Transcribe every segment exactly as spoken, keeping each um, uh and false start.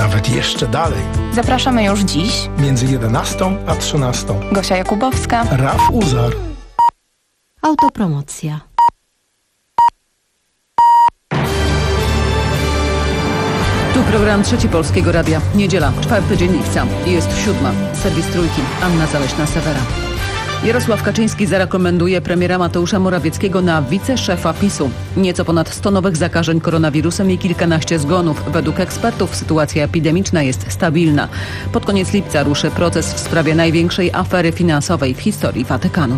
nawet jeszcze dalej. Zapraszamy już dziś. Między jedenastą a trzynastą. Gosia Jakubowska. Raf Uzar. Autopromocja. Tu program Trzeci Polskiego Radia. Niedziela, czwarty dzień lipca. Jest siódma. Serwis Trójki. Anna Zaleśna-Sewera. Jarosław Kaczyński zarekomenduje premiera Mateusza Morawieckiego na wiceszefa PiSu. Nieco ponad sto nowych zakażeń koronawirusem i kilkanaście zgonów. Według ekspertów sytuacja epidemiczna jest stabilna. Pod koniec lipca ruszy proces w sprawie największej afery finansowej w historii Watykanu.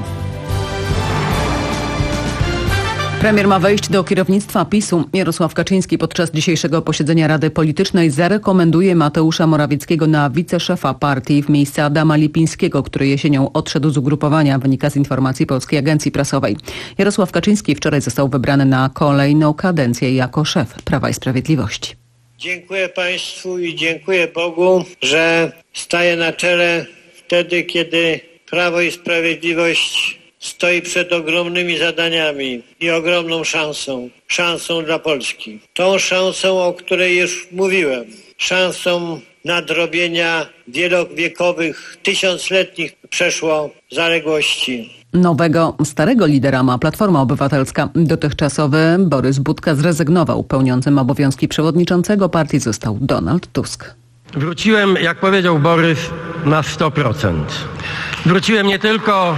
Premier ma wejść do kierownictwa PiSu. Jarosław Kaczyński podczas dzisiejszego posiedzenia Rady Politycznej zarekomenduje Mateusza Morawieckiego na wiceszefa partii w miejsce Adama Lipińskiego, który jesienią odszedł z ugrupowania, wynika z informacji Polskiej Agencji Prasowej. Jarosław Kaczyński wczoraj został wybrany na kolejną kadencję jako szef Prawa i Sprawiedliwości. Dziękuję Państwu i dziękuję Bogu, że staję na czele wtedy, kiedy Prawo i Sprawiedliwość stoi przed ogromnymi zadaniami i ogromną szansą. Szansą dla Polski. Tą szansą, o której już mówiłem. Szansą nadrobienia wielowiekowych, tysiącletnich przeszło zaległości. Nowego, starego lidera ma Platforma Obywatelska. Dotychczasowy Borys Budka zrezygnował. Pełniącym obowiązki przewodniczącego partii został Donald Tusk. Wróciłem, jak powiedział Borys, na sto procent. Wróciłem nie tylko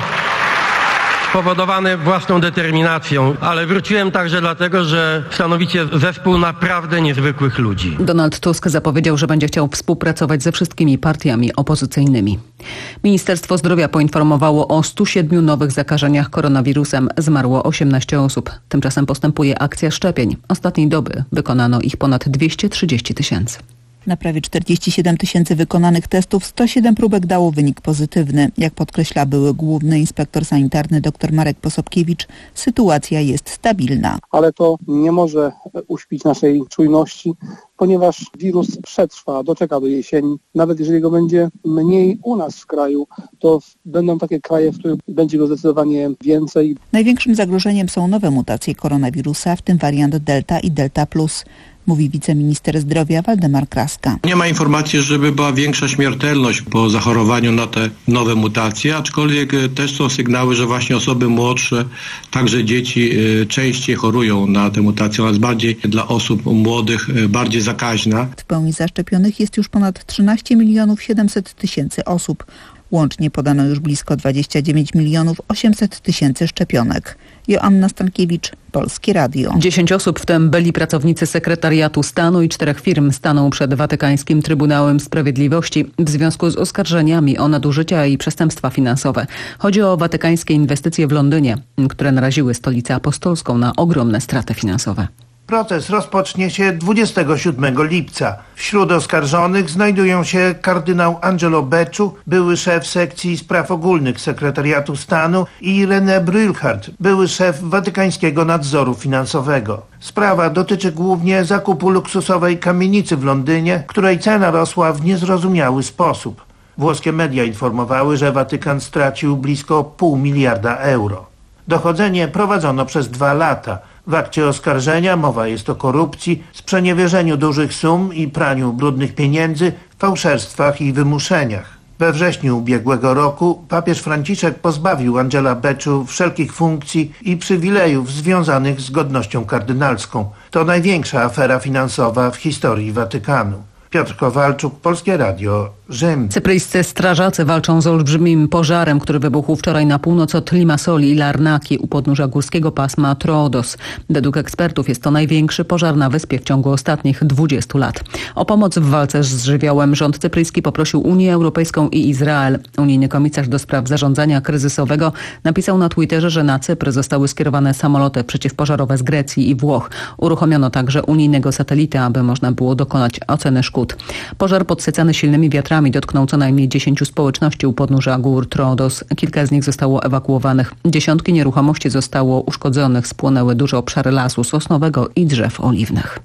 spowodowany własną determinacją, ale wróciłem także dlatego, że stanowicie zespół naprawdę niezwykłych ludzi. Donald Tusk zapowiedział, że będzie chciał współpracować ze wszystkimi partiami opozycyjnymi. Ministerstwo Zdrowia poinformowało o stu siedmiu nowych zakażeniach koronawirusem. Zmarło osiemnaście osób. Tymczasem postępuje akcja szczepień. Ostatniej doby wykonano ich ponad dwieście trzydzieści tysięcy. Na prawie czterdzieści siedem tysięcy wykonanych testów sto siedem próbek dało wynik pozytywny. Jak podkreśla były główny inspektor sanitarny dr Marek Posobkiewicz, sytuacja jest stabilna. Ale to nie może uśpić naszej czujności, ponieważ wirus przetrwa, doczeka do jesieni. Nawet jeżeli go będzie mniej u nas w kraju, to będą takie kraje, w których będzie go zdecydowanie więcej. Największym zagrożeniem są nowe mutacje koronawirusa, w tym wariant Delta i Delta plus, mówi wiceminister zdrowia Waldemar Kraska. Nie ma informacji, żeby była większa śmiertelność po zachorowaniu na te nowe mutacje, aczkolwiek też są sygnały, że właśnie osoby młodsze, także dzieci częściej chorują na te mutacje. Ona jest bardziej dla osób młodych, bardziej zakaźna. W pełni zaszczepionych jest już ponad trzynaście milionów siedemset tysięcy osób. Łącznie podano już blisko dwadzieścia dziewięć milionów osiemset tysięcy szczepionek. Joanna Stankiewicz, Polskie Radio. Dziesięć osób, w tym byli pracownicy sekretariatu stanu i czterech firm, stanął przed Watykańskim Trybunałem Sprawiedliwości w związku z oskarżeniami o nadużycia i przestępstwa finansowe. Chodzi o watykańskie inwestycje w Londynie, które naraziły stolicę apostolską na ogromne straty finansowe. Proces rozpocznie się dwudziestego siódmego lipca. Wśród oskarżonych znajdują się kardynał Angelo Becciu, były szef sekcji spraw ogólnych Sekretariatu Stanu, i René Brülhart, były szef watykańskiego nadzoru finansowego. Sprawa dotyczy głównie zakupu luksusowej kamienicy w Londynie, której cena rosła w niezrozumiały sposób. Włoskie media informowały, że Watykan stracił blisko pół miliarda euro. Dochodzenie prowadzono przez dwa lata. W akcie oskarżenia mowa jest o korupcji, sprzeniewierzeniu dużych sum i praniu brudnych pieniędzy, fałszerstwach i wymuszeniach. We wrześniu ubiegłego roku papież Franciszek pozbawił Angela Becciu wszelkich funkcji i przywilejów związanych z godnością kardynalską. To największa afera finansowa w historii Watykanu. Piotr Kowalczuk, Polskie Radio, Rzym. Cypryjscy strażacy walczą z olbrzymim pożarem, który wybuchł wczoraj na północ od Limassoli i Larnaki u podnóża górskiego pasma Troodos. Według ekspertów jest to największy pożar na wyspie w ciągu ostatnich dwudziestu lat. O pomoc w walce z żywiołem rząd cypryjski poprosił Unię Europejską i Izrael. Unijny komisarz do spraw zarządzania kryzysowego napisał na Twitterze, że na Cypr zostały skierowane samoloty przeciwpożarowe z Grecji i Włoch. Uruchomiono także unijnego satelitę, aby można było dokonać oceny szkód. Pożar podsycany silnymi wiatrami dotknął co najmniej dziesięciu społeczności u podnóża gór Troodos. Kilka z nich zostało ewakuowanych. Dziesiątki nieruchomości zostało uszkodzonych. Spłonęły duże obszary lasu sosnowego i drzew oliwnych.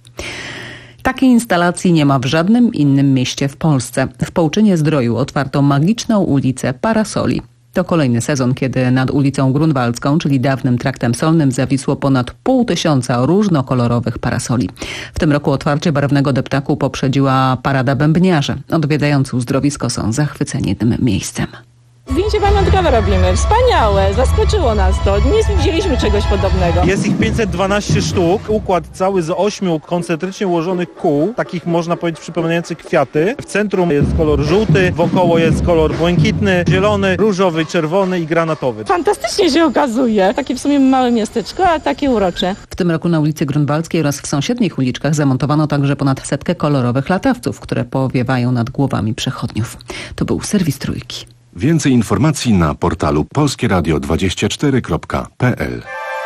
Takiej instalacji nie ma w żadnym innym mieście w Polsce. W Połczynie Zdroju otwarto magiczną ulicę parasoli. To kolejny sezon, kiedy nad ulicą Grunwaldzką, czyli dawnym traktem solnym, zawisło ponad pół tysiąca różnokolorowych parasoli. W tym roku otwarcie barwnego deptaku poprzedziła parada bębniarzy. Odwiedzający uzdrowisko są zachwyceni tym miejscem. Zdjęcie pamiątkowe robimy. Wspaniałe. Zaskoczyło nas to. Nie widzieliśmy czegoś podobnego. Jest ich pięćset dwanaście sztuk. Układ cały z ośmiu koncentrycznie ułożonych kół, takich można powiedzieć przypominających kwiaty. W centrum jest kolor żółty, wokoło jest kolor błękitny, zielony, różowy, czerwony i granatowy. Fantastycznie się okazuje. Takie w sumie małe miasteczko, a takie urocze. W tym roku na ulicy Grunwaldzkiej oraz w sąsiednich uliczkach zamontowano także ponad setkę kolorowych latawców, które powiewają nad głowami przechodniów. To był serwis Trójki. Więcej informacji na portalu polskie radio dwadzieścia cztery kropka p l.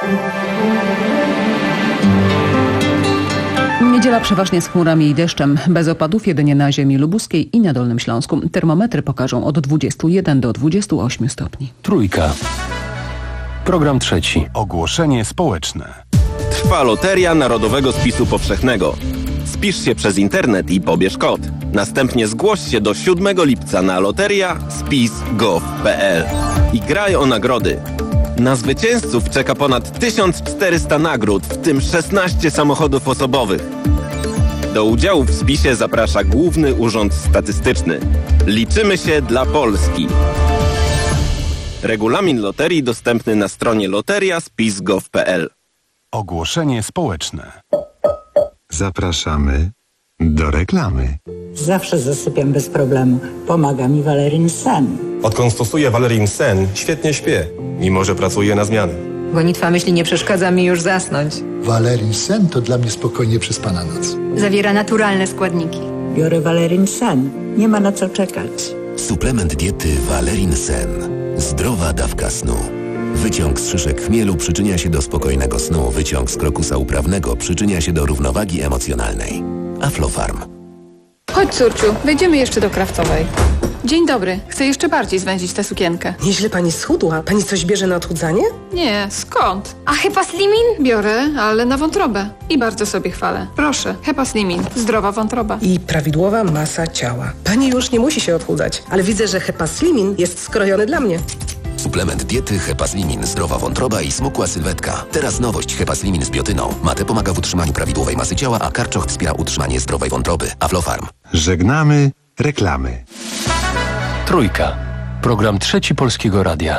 Niedziela przeważnie z chmurami i deszczem. Bez opadów jedynie na ziemi lubuskiej i na Dolnym Śląsku. Termometry pokażą od dwudziestu jeden do dwudziestu ośmiu stopni. Trójka. Program trzeci. Ogłoszenie społeczne. Trwa loteria Narodowego Spisu Powszechnego. Spisz się przez internet i pobierz kod. Następnie zgłoś się do siódmego lipca na loteria spis kropka gov kropka p l i graj o nagrody. Na zwycięzców czeka ponad tysiąc czterysta nagród, w tym szesnaście samochodów osobowych. Do udziału w spisie zaprasza Główny Urząd Statystyczny. Liczymy się dla Polski. Regulamin loterii dostępny na stronie loteria spis kropka gov kropka p l. Ogłoszenie społeczne. Zapraszamy do reklamy. Zawsze zasypiam bez problemu. Pomaga mi Valerin Sen. Odkąd stosuję Valerin Sen, świetnie śpię, mimo że pracuję na zmiany. Gonitwa myśli nie przeszkadza mi już zasnąć. Valerin Sen to dla mnie spokojnie przespana noc. Zawiera naturalne składniki. Biorę Valerin Sen. Nie ma na co czekać. Suplement diety Valerin Sen. Zdrowa dawka snu. Wyciąg z szyszek chmielu przyczynia się do spokojnego snu. Wyciąg z krokusa uprawnego przyczynia się do równowagi emocjonalnej. Aflofarm. Chodź, córciu, wejdziemy jeszcze do Krawcowej. Dzień dobry, chcę jeszcze bardziej zwęzić tę sukienkę. Nieźle pani schudła. Pani coś bierze na odchudzanie? Nie, skąd? A Hepa Slimin? Biorę, ale na wątrobę. I bardzo sobie chwalę. Proszę, Hepa Slimin, zdrowa wątroba. I prawidłowa masa ciała. Pani już nie musi się odchudzać, ale widzę, że Hepa Slimin jest skrojony dla mnie. Suplement diety Hepaslimin, zdrowa wątroba i smukła sylwetka. Teraz nowość Hepaslimin z biotyną. Mate pomaga w utrzymaniu prawidłowej masy ciała, a karczoch wspiera utrzymanie zdrowej wątroby. Aflofarm. Żegnamy reklamy. Trójka. Program trzeci Polskiego Radia.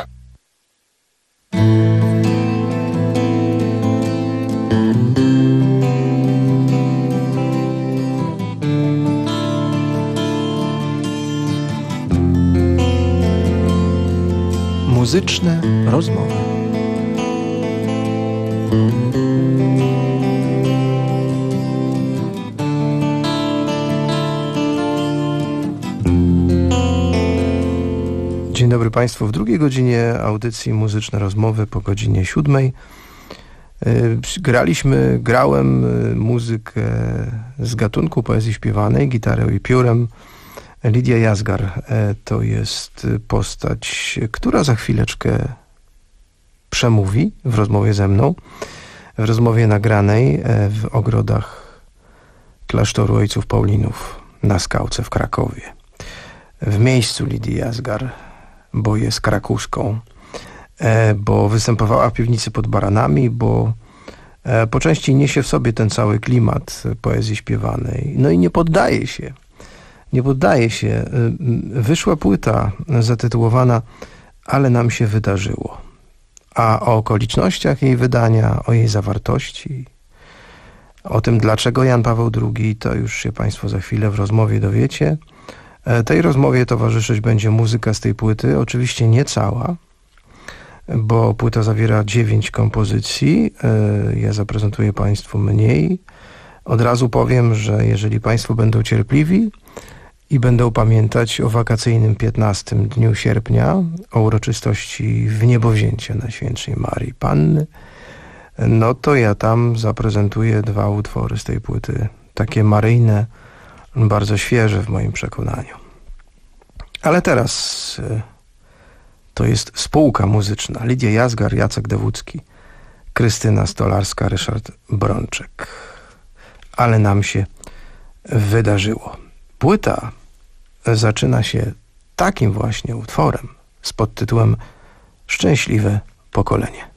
Muzyczne rozmowy. Dzień dobry Państwu. W drugiej godzinie audycji Muzyczne Rozmowy po godzinie siódmej graliśmy, grałem muzykę z gatunku poezji śpiewanej, gitarą i piórem. Lidia Jazgar to jest postać, która za chwileczkę przemówi w rozmowie ze mną, w rozmowie nagranej w ogrodach klasztoru Ojców Paulinów na Skałce w Krakowie. W miejscu Lidii Jazgar, bo jest krakuską, bo występowała w piwnicy pod Baranami, bo po części niesie w sobie ten cały klimat poezji śpiewanej. No i nie poddaje się. Nie poddaje się. Wyszła płyta zatytułowana Ale nam się wydarzyło. A o okolicznościach jej wydania, o jej zawartości, o tym, dlaczego Jan Paweł drugi, to już się Państwo za chwilę w rozmowie dowiecie. Tej rozmowie towarzyszyć będzie muzyka z tej płyty, oczywiście nie cała, bo płyta zawiera dziewięć kompozycji. Ja zaprezentuję Państwu mniej. Od razu powiem, że jeżeli Państwo będą cierpliwi i będą pamiętać o wakacyjnym piętnastym dniu sierpnia, o uroczystości wniebowzięcia Najświętszej Marii Panny, no to ja tam zaprezentuję dwa utwory z tej płyty, takie maryjne, bardzo świeże w moim przekonaniu. Ale teraz to jest spółka muzyczna. Lidia Jazgar, Jacek Dewucki, Krystyna Stolarska, Ryszard Brączek. Ale nam się wydarzyło. Płyta zaczyna się takim właśnie utworem, z podtytułem Szczęśliwe pokolenie.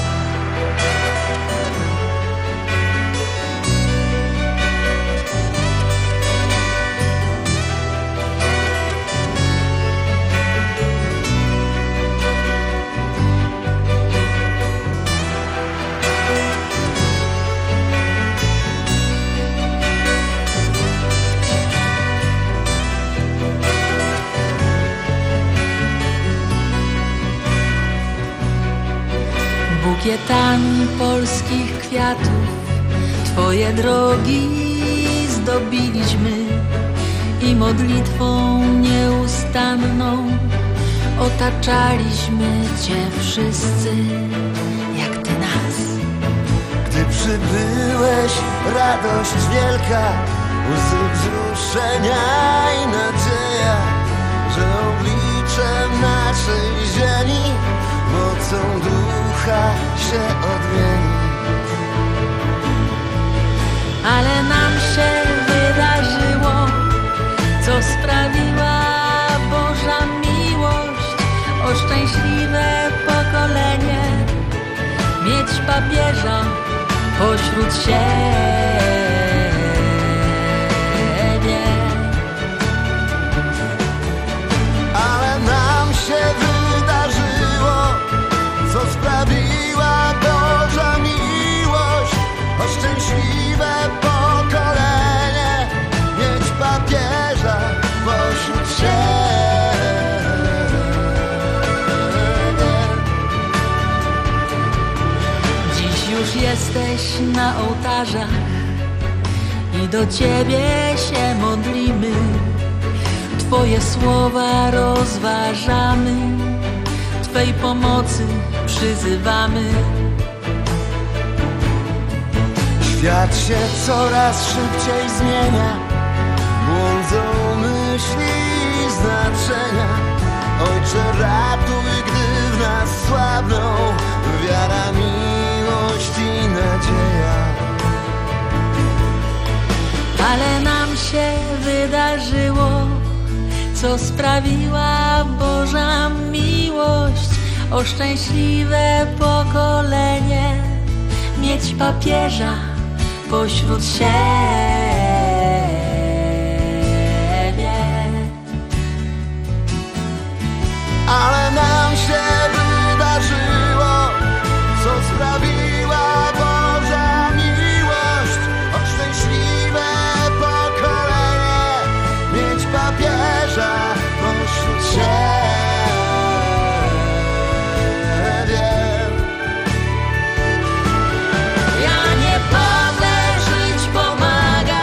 Bukietami polskich kwiatów Twoje drogi zdobiliśmy i modlitwą nieustanną otaczaliśmy Cię wszyscy, jak Ty nas. Gdy przybyłeś, radość wielka, łzy wzruszenia i nadzieja, że oblicze naszej ziemi mocą ducha się odmieni. Ale nam się wydarzyło, co sprawiła Boża miłość, o szczęśliwe pokolenie, mieć papieża pośród siebie. Ale nam się wydarzyło, co sprawiła Boża miłość, o szczęśliwe pokolenie, mieć papieża pośród siebie. Dziś już jesteś na ołtarzach i do Ciebie się modlimy, Twoje słowa rozważamy, Twej pomocy przyzywamy. Świat się coraz szybciej zmienia, błądzą myśli i znaczenia. Ojcze, ratuj, gdy w nas słabną wiara, miłość i nadzieja. Ale nam się wydarzyło, co sprawiła Boża miłość, o szczęśliwe pokolenie, mieć papieża pośród siebie. Ale nam się wydarzyło, co sprawiła Boża miłość, o szczęśliwe pokolenie, mieć papieża pośród siebie. Ja nie będę żyć, pomagać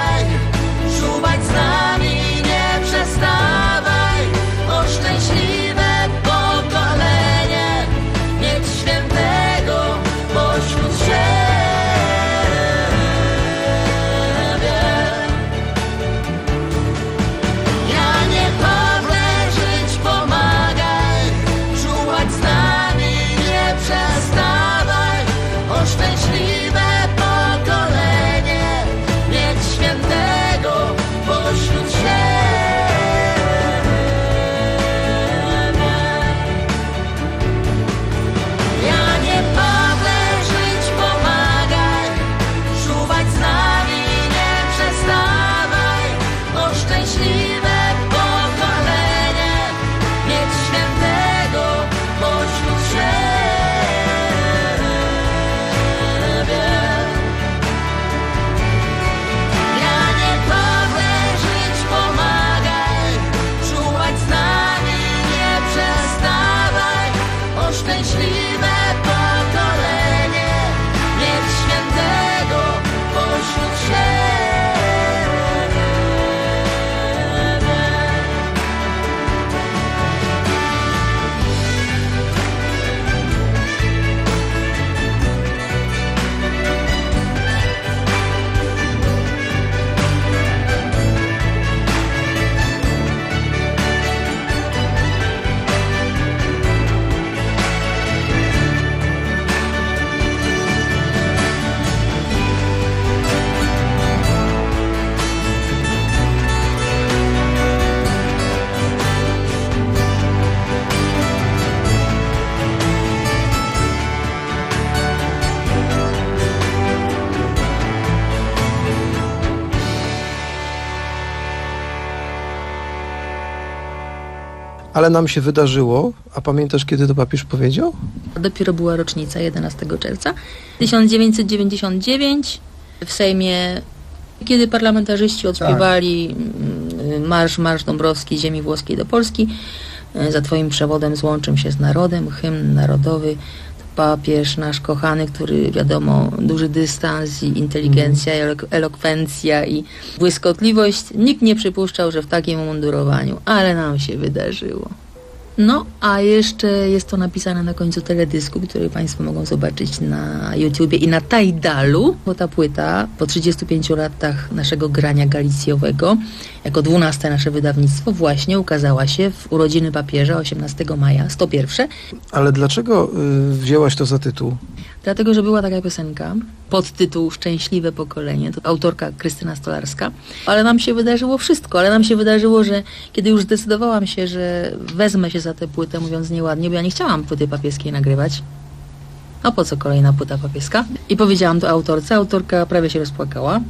Ale nam się wydarzyło, a pamiętasz, kiedy to papież powiedział? Dopiero była rocznica, jedenastego czerwca tysiąc dziewięćset dziewięćdziesiątego dziewiątego w Sejmie, kiedy parlamentarzyści odśpiewali tak. Marsz, Marsz Dąbrowski z ziemi włoskiej do Polski. Za twoim przewodem złączym się z narodem, hymn narodowy. Papież nasz kochany, który wiadomo, duży dystans i inteligencja, mm. i elokwencja i błyskotliwość. Nikt nie przypuszczał, że w takim umundurowaniu, ale nam się wydarzyło. No, a jeszcze jest to napisane na końcu teledysku, który Państwo mogą zobaczyć na YouTubie i na Tidalu, bo ta płyta po trzydziestu pięciu latach naszego grania galicjowego, jako dwunaste nasze wydawnictwo, właśnie ukazała się w urodziny papieża osiemnastego maja, sto pierwsze. Ale dlaczego y, wzięłaś to za tytuł? Dlatego, że była taka piosenka pod tytuł Szczęśliwe pokolenie, to autorka Krystyna Stolarska. Ale nam się wydarzyło wszystko, ale nam się wydarzyło, że kiedy już zdecydowałam się, że wezmę się za tę płytę, mówiąc nieładnie, bo ja nie chciałam płyty papieskiej nagrywać. A po co kolejna płyta papieska? I powiedziałam to autorce, autorka prawie się rozpłakała.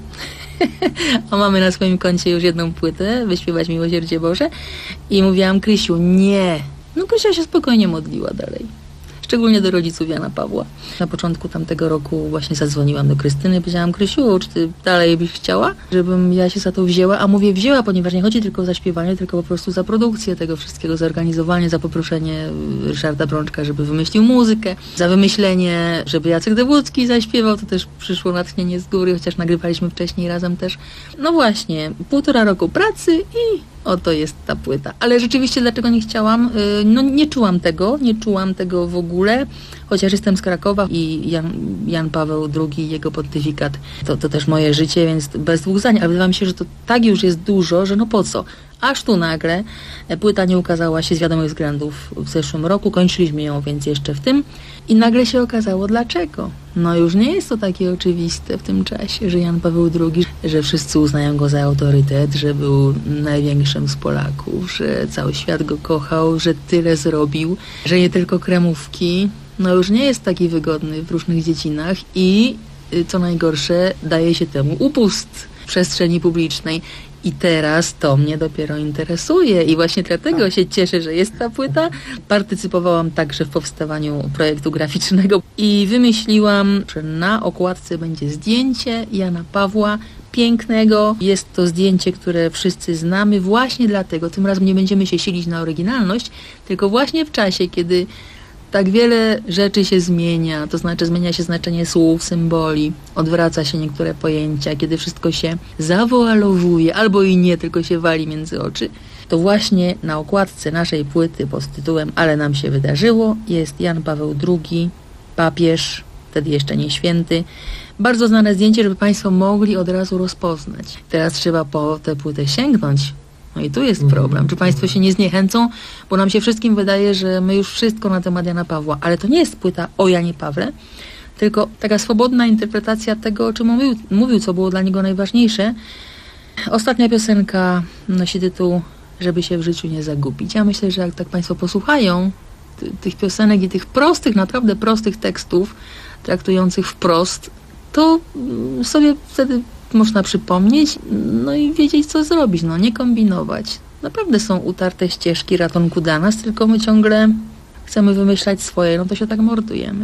A mamy na swoim koncie już jedną płytę, Wyśpiewać Miłosierdzie Boże. I mówiłam, Krysiu, nie. No Krysia się spokojnie modliła dalej. Szczególnie do rodziców Jana Pawła. Na początku tamtego roku właśnie zadzwoniłam do Krystyny i powiedziałam, Krysiu, czy ty dalej byś chciała, żebym ja się za to wzięła? A mówię wzięła, ponieważ nie chodzi tylko o zaśpiewanie, tylko po prostu za produkcję tego wszystkiego, za organizowanie, za poproszenie Ryszarda Brączka, żeby wymyślił muzykę, za wymyślenie, żeby Jacek Dewódzki zaśpiewał, to też przyszło natchnienie z góry, chociaż nagrywaliśmy wcześniej razem też. No właśnie, półtora roku pracy i oto jest ta płyta. Ale rzeczywiście dlaczego nie chciałam? No nie czułam tego, nie czułam tego w ogóle, chociaż jestem z Krakowa i Jan, Jan Paweł drugi, jego pontyfikat, to, to też moje życie, więc bez dwóch zdań, ale wydaje mi się, że to tak już jest dużo, że no po co? Aż tu nagle płyta nie ukazała się z wiadomych względów w zeszłym roku, kończyliśmy ją więc jeszcze w tym i nagle się okazało dlaczego. No już nie jest to takie oczywiste w tym czasie, że Jan Paweł drugi, że wszyscy uznają go za autorytet, że był największym z Polaków, że cały świat go kochał, że tyle zrobił, że nie tylko kremówki. No już nie jest taki wygodny w różnych dziedzinach i co najgorsze daje się temu upust w przestrzeni publicznej. I teraz to mnie dopiero interesuje i właśnie dlatego się cieszę, że jest ta płyta. Partycypowałam także w powstawaniu projektu graficznego i wymyśliłam, że na okładce będzie zdjęcie Jana Pawła pięknego. Jest to zdjęcie, które wszyscy znamy właśnie dlatego. Tym razem nie będziemy się silić na oryginalność, tylko właśnie w czasie, kiedy tak wiele rzeczy się zmienia, to znaczy zmienia się znaczenie słów, symboli, odwraca się niektóre pojęcia, kiedy wszystko się zawoalowuje, albo i nie, tylko się wali między oczy, to właśnie na okładce naszej płyty pod tytułem Ale nam się wydarzyło jest Jan Paweł drugi, papież, wtedy jeszcze nie święty. Bardzo znane zdjęcie, żeby Państwo mogli od razu rozpoznać. Teraz trzeba po tę płytę sięgnąć. No i tu jest problem. Czy Państwo się nie zniechęcą? Bo nam się wszystkim wydaje, że my już wszystko na temat Jana Pawła. Ale to nie jest płyta o Janie Pawle, tylko taka swobodna interpretacja tego, o czym mówił, mówił, co było dla niego najważniejsze. Ostatnia piosenka nosi tytuł Żeby się w życiu nie zagubić. Ja myślę, że jak tak Państwo posłuchają ty, tych piosenek i tych prostych, naprawdę prostych tekstów, traktujących wprost, to sobie wtedy można przypomnieć, no i wiedzieć, co zrobić, no nie kombinować. Naprawdę są utarte ścieżki ratunku dla nas, tylko my ciągle chcemy wymyślać swoje, no to się tak mordujemy.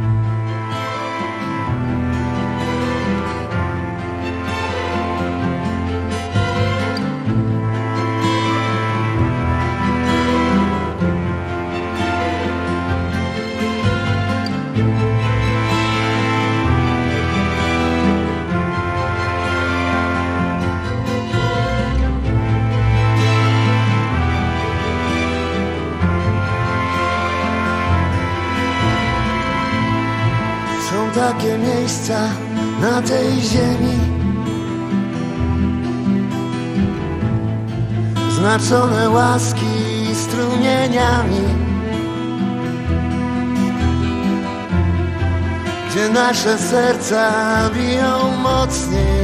Takie miejsca na tej ziemi znaczone łaski strumieniami, gdzie nasze serca biją mocniej,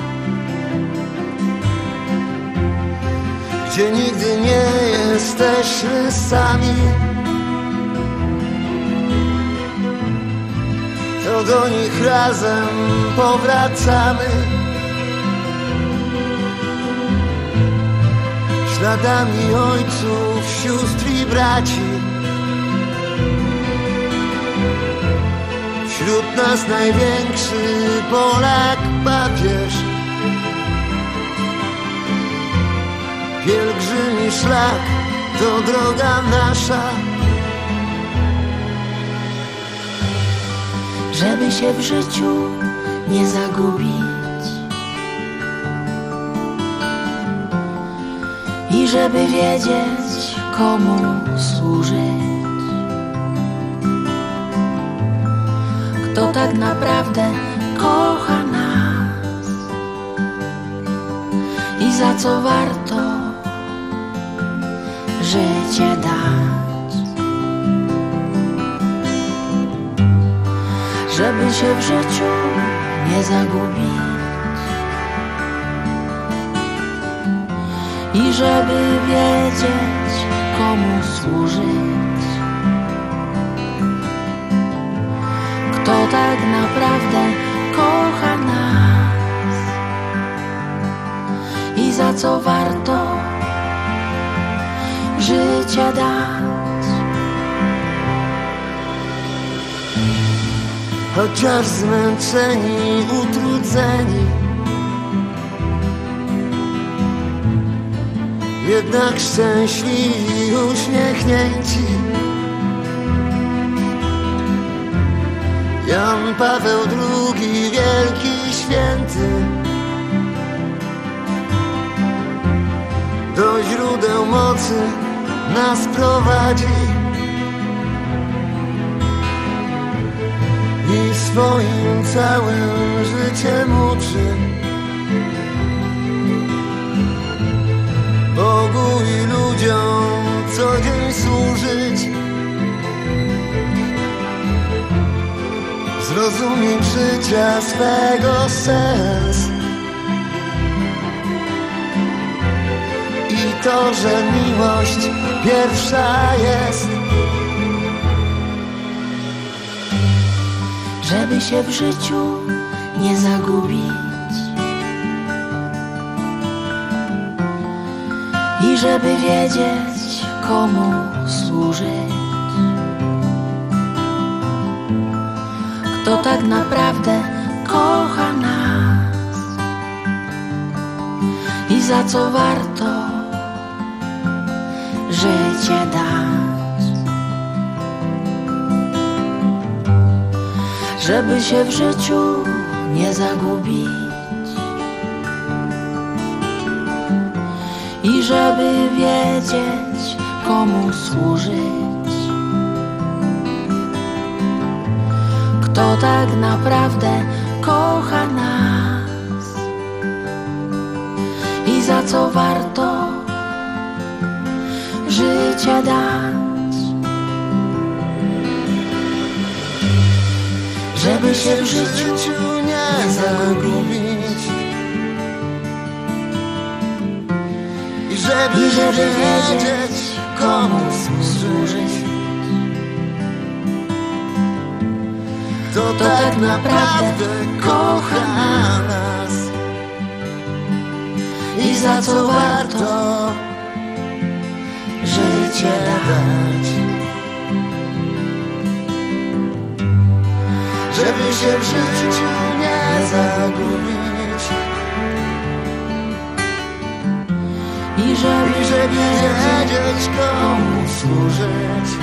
gdzie nigdy nie jesteśmy sami. To do nich razem powracamy. dziadami ojców, sióstr i braci. Wśród nas największy Polak papież. Pielgrzymi szlak to droga nasza, żeby się w życiu nie zagubić i żeby wiedzieć, komu służyć. Kto tak naprawdę kocha nas i za co warto życie dać, żeby się w życiu nie zagubić i żeby wiedzieć, komu służyć. Kto tak naprawdę kocha nas i za co warto życie dać. Chociaż zmęczeni, utrudzeni, jednak szczęśliwi, uśmiechnięci. Jan Paweł drugi, wielki święty, do źródeł mocy nas prowadzi i swoim całym życiem uczy Bogu i ludziom co dzień służyć. Zrozumieć życia swego sens i to, że miłość pierwsza jest. Żeby się w życiu nie zagubić i żeby wiedzieć, komu służyć. Kto tak naprawdę kocha nas i za co warto życie dać. Żeby się w życiu nie zagubić i żeby wiedzieć, komu służyć. Kto tak naprawdę kocha nas i za co warto życie dać. Żeby się w życiu nie zagubić i żeby, I żeby wiedzieć, komu służyć. Kto tak naprawdę kocha nas i za co warto życie dać. Żeby się w życiu nie zagubić i żeby, I żeby wiedzieć, komu służyć.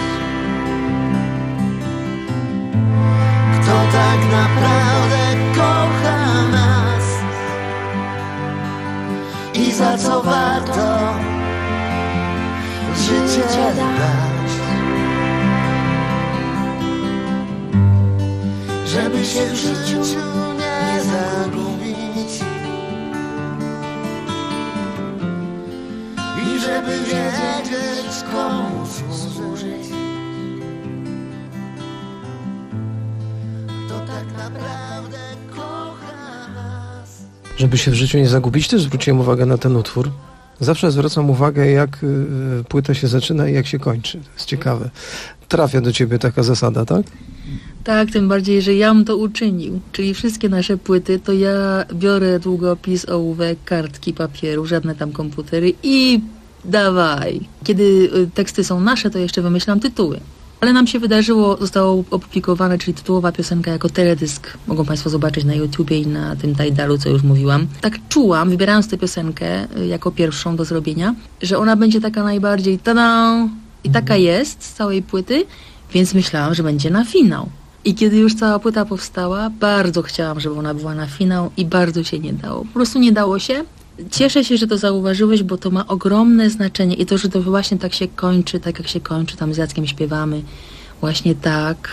Kto tak naprawdę kocha nas i za co warto życie dać. Żeby się w życiu nie zagubić i żeby wiedzieć, komu służyć. Kto tak naprawdę kocha nas. Żeby się w życiu nie zagubić, też zwróciłem uwagę na ten utwór. Zawsze zwracam uwagę, jak y, płyta się zaczyna i jak się kończy. To jest ciekawe. Trafia do ciebie taka zasada, tak? Tak, tym bardziej, że ja bym to uczynił. Czyli wszystkie nasze płyty, to ja biorę długopis, ołówek, kartki papieru, żadne tam komputery i dawaj. Kiedy teksty są nasze, to jeszcze wymyślam tytuły. Ale nam się wydarzyło, zostało opublikowane, czyli tytułowa piosenka jako teledysk. Mogą Państwo zobaczyć na YouTubie i na tym Tidalu, co już mówiłam. Tak czułam, wybierając tę piosenkę jako pierwszą do zrobienia, że ona będzie taka najbardziej tada i taka jest z całej płyty, więc myślałam, że będzie na finał. I kiedy już cała płyta powstała, bardzo chciałam, żeby ona była na finał i bardzo się nie dało. Po prostu nie dało się. Cieszę się, że to zauważyłeś, bo to ma ogromne znaczenie i to, że to właśnie tak się kończy, tak jak się kończy, tam z Jackiem śpiewamy, właśnie tak.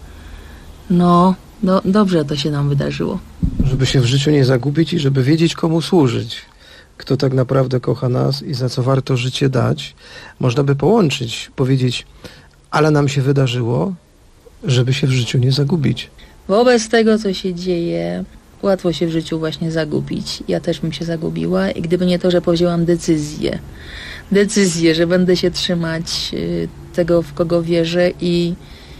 No, no dobrze to się nam wydarzyło. Żeby się w życiu nie zagubić i żeby wiedzieć, komu służyć. Kto tak naprawdę kocha nas i za co warto życie dać. Można by połączyć, powiedzieć, ale nam się wydarzyło, żeby się w życiu nie zagubić. Wobec tego, co się dzieje, łatwo się w życiu właśnie zagubić. Ja też bym się zagubiła i gdyby nie to, że powzięłam decyzję, decyzję, że będę się trzymać tego, w kogo wierzę i,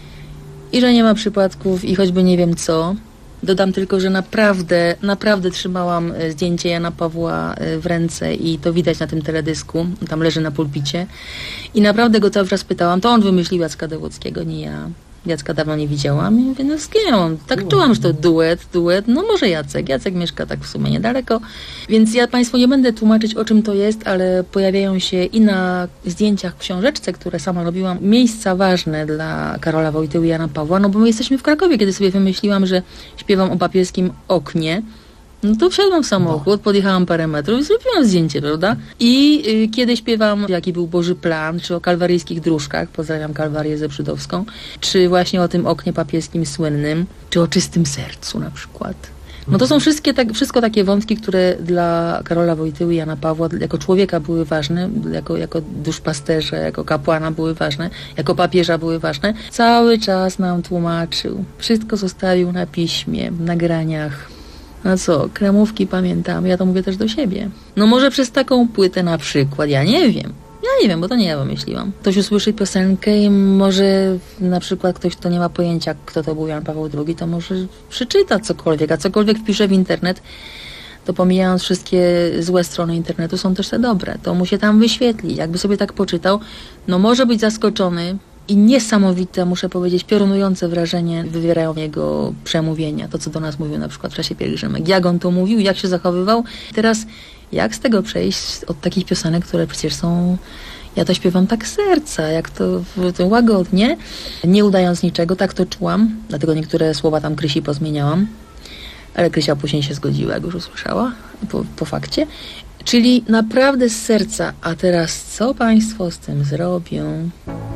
i że nie ma przypadków i choćby nie wiem co. Dodam tylko, że naprawdę, naprawdę trzymałam zdjęcie Jana Pawła w ręce i to widać na tym teledysku, tam leży na pulpicie i naprawdę go cały czas pytałam, to on wymyślił Jacka Dewockiego, nie ja. Jacka dawno nie widziałam i mówię, no z kim? Tak czułam, że to duet, duet, no może Jacek. Jacek mieszka tak w sumie niedaleko, więc ja Państwu nie będę tłumaczyć, o czym to jest, ale pojawiają się i na zdjęciach w książeczce, które sama robiłam, miejsca ważne dla Karola Wojtyły i Jana Pawła, no bo my jesteśmy w Krakowie, kiedy sobie wymyśliłam, że śpiewam o papieskim oknie. No to wsiadłam w samochód, podjechałam parę metrów i zrobiłam zdjęcie, prawda? I y, kiedy śpiewam, jaki był Boży plan, czy o kalwaryjskich dróżkach, pozdrawiam Kalwarię Zebrzydowską, czy właśnie o tym oknie papieskim słynnym, czy o czystym sercu na przykład. No to są wszystkie tak, wszystko takie wątki, które dla Karola Wojtyły i Jana Pawła jako człowieka były ważne, jako, jako duszpasterza, jako kapłana były ważne, jako papieża były ważne. Cały czas nam tłumaczył. Wszystko zostawił na piśmie, w nagraniach. No co, kremówki pamiętam, ja to mówię też do siebie. No może przez taką płytę na przykład, ja nie wiem. Ja nie wiem, bo to nie ja wymyśliłam. Ktoś usłyszy piosenkę i może na przykład ktoś, kto nie ma pojęcia, kto to był Jan Paweł drugi, to może przeczyta cokolwiek, a cokolwiek wpisze w internet, to pomijając wszystkie złe strony internetu, są też te dobre. To mu się tam wyświetli. Jakby sobie tak poczytał, no może być zaskoczony i niesamowite, muszę powiedzieć, piorunujące wrażenie wywierają jego przemówienia. To, co do nas mówił na przykład w czasie pielgrzymek. Jak on to mówił, jak się zachowywał. Teraz jak z tego przejść od takich piosenek, które przecież są... Ja to śpiewam tak z serca, jak to, to łagodnie, nie udając niczego, tak to czułam. Dlatego niektóre słowa tam Krysi pozmieniałam. Ale Krysia później się zgodziła, jak już usłyszała, po, po fakcie. Czyli naprawdę z serca. A teraz co Państwo z tym zrobią?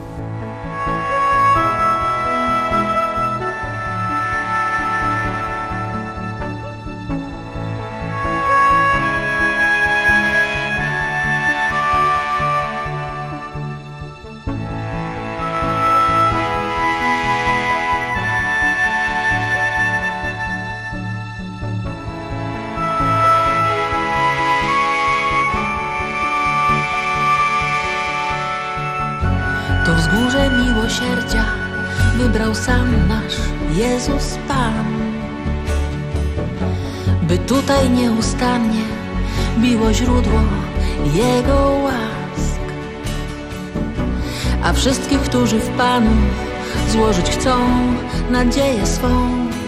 To wzgórze miłosierdzia wybrał sam nasz Jezus Pan, by tutaj nieustannie biło źródło Jego łask. A wszystkich, którzy w Panu złożyć chcą nadzieję swą,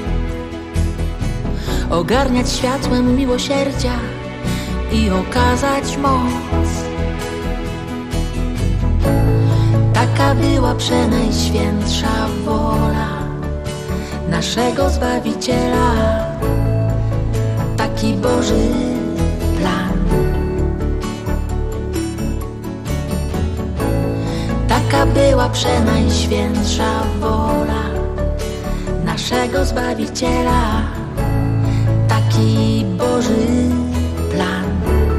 ogarniać światłem miłosierdzia i okazać moc. Taka była przenajświętsza wola naszego Zbawiciela, taki Boży plan. Taka była przenajświętsza wola naszego Zbawiciela, taki Boży plan.